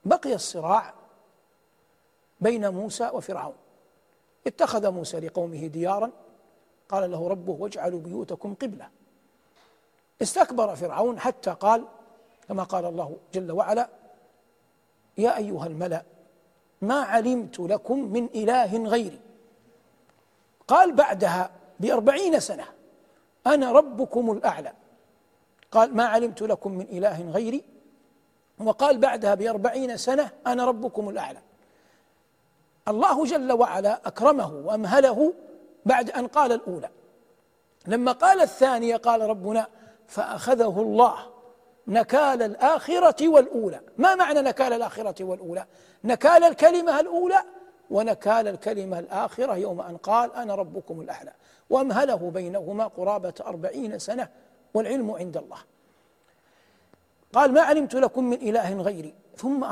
بقي الصراع بين موسى وفرعون. اتخذ موسى لقومه ديارا قال له ربه واجعلوا بيوتكم قبلة. استكبر فرعون حتى قال كما قال الله جل وعلا يا أيها الملأ ما علمت لكم من إله غيري. قال بعدها ب40 سنة أنا ربكم الأعلى. قال ما علمت لكم من إله غيري، وقال بعدها ب40 سنة أنا ربكم الأعلى. الله جل وعلا أكرمه وأمهله بعد أن قال الأولى. لما قال الثانية قال ربنا فأخذه الله نكال الآخرة والأولى. ما معنى نكال الآخرة والأولى؟ نكال الكلمة الأولى ونكال الكلمة الآخرة يوم أن قال أنا ربكم الأعلى، وأمهله بينهما قرابة 40 سنة والعلم عند الله. قال ما علمت لكم من إله غيري ثم